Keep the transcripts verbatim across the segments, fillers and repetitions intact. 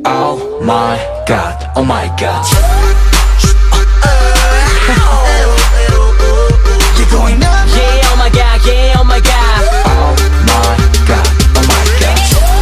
Oh my god, oh my god. You're going up. Yeah, oh my god, yeah, oh my god. Oh my god, oh my god.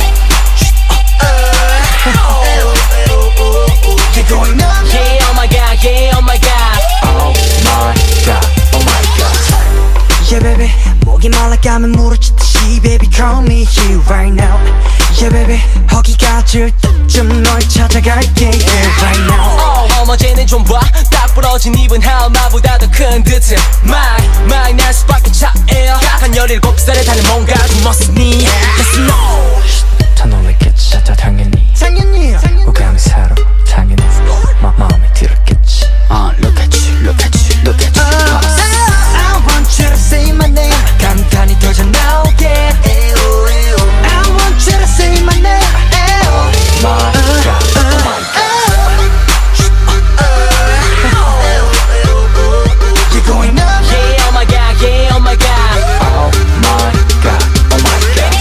You're going up. Yeah, oh my god, yeah, oh my god. Oh my god, oh my god. Yeah baby, 목이 말라가면 물어치듯이 baby call me here right now. Yeah baby, 허기가 질 때쯤 널 찾아갈게 yeah right now. oh, 어머제는 좀 봐, 딱 부러진 입은 하마보다 더 큰 듯해. My, my 날 수밖에 차에요. 한 열일곱 살에 다는 뭔가 숨었으니 Let's know. 더 놀랬겠지 다 당연히 당연히 우감이 새로 당연히 마, 마음에 들었겠지 uh, Look at you, look at you, look at you. uh, I want you to say my name. 간단히 터져 나오게. I want you to say my name. My god, oh my god. You're going up. Yeah, oh my god, yeah, oh my god. Oh my god, oh my god.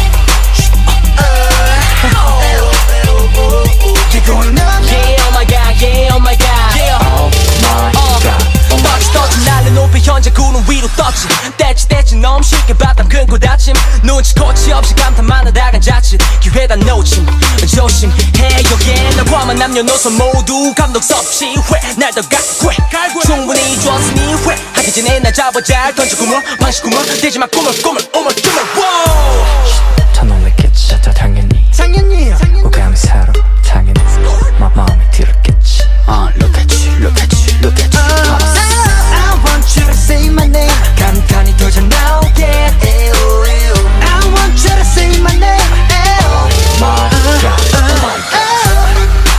You're going up. Yeah, oh my god, yeah, oh my god. Yeah. Oh my god, oh my god. 떠진 날은 높이 현재 구름 위로 떴지. 떼치 떼치 너무 쉽게 바닥 끊고 다침. 눈치코치 없이 감탄만 하다간 자칫 기회다 놓침. 조심해 여기엔 널 포함한 남녀노소 모두 감독 없이 회날 더 갈고 충분히 좋았으니 회 하기 전에 날 잡아 잘 던져 꿈을 방식 꿈을 대지 마 꿈을 꿈을 꿈을 꿈을 더 놀랬겠지 다 당연히 당연히 우감이 새로 당연히 마, 마음에 들었겠지 Uh, look at you, look at you, look at you. I want you to say my name. 간단히 터져 나오게. I want you to say my name. My god, oh my god.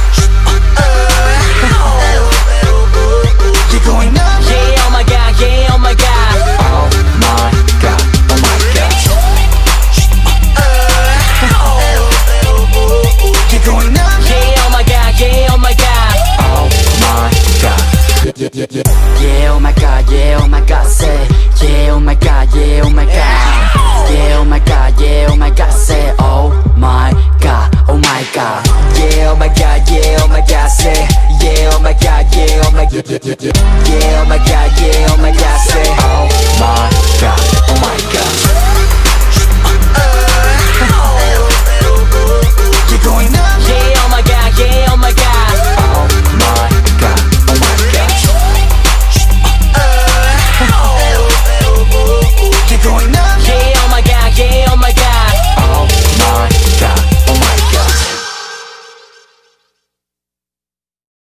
You're going up. Yeah, oh my god, yeah, oh my god. Oh my god, oh my god. You're going up. Yeah, oh my god, yeah, oh my god. Oh my god. Yeah, yeah, yeah. Yeah, oh my god, yeah, oh my god, say. Yeah, oh my god, yeah, oh my god. Yeah, oh my god, yeah, oh my god, say. Oh my god, oh my god. Yeah, oh my god, yeah, oh my god, say. Yeah, oh my god, yeah, oh my god. Yeah,